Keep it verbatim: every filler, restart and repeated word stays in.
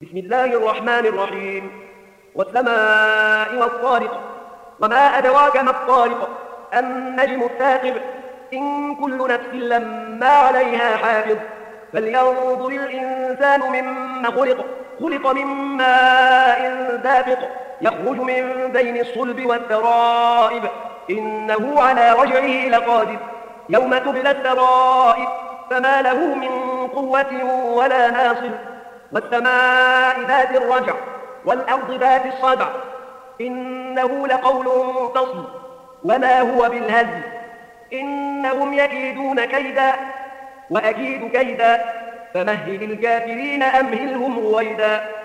بسم الله الرحمن الرحيم والسماء والطارق وما أدراك ما الطارق النجم الثاقب إن كل نفس لما عليها حافظ فلينظر الإنسان مما خلق خلق من ماء دافق يخرج من بين الصلب والترائب إنه على رجعه لقادر يوم تبلى الترائب فما له من قوة ولا ناصر والسماء ذات الرجع والأرض ذات الصدع إنه لقول فصل وما هو بالهزل إنهم يكيدون كيدا وأكيد كيدا فمهل الكافرين أمهلهم رويدا.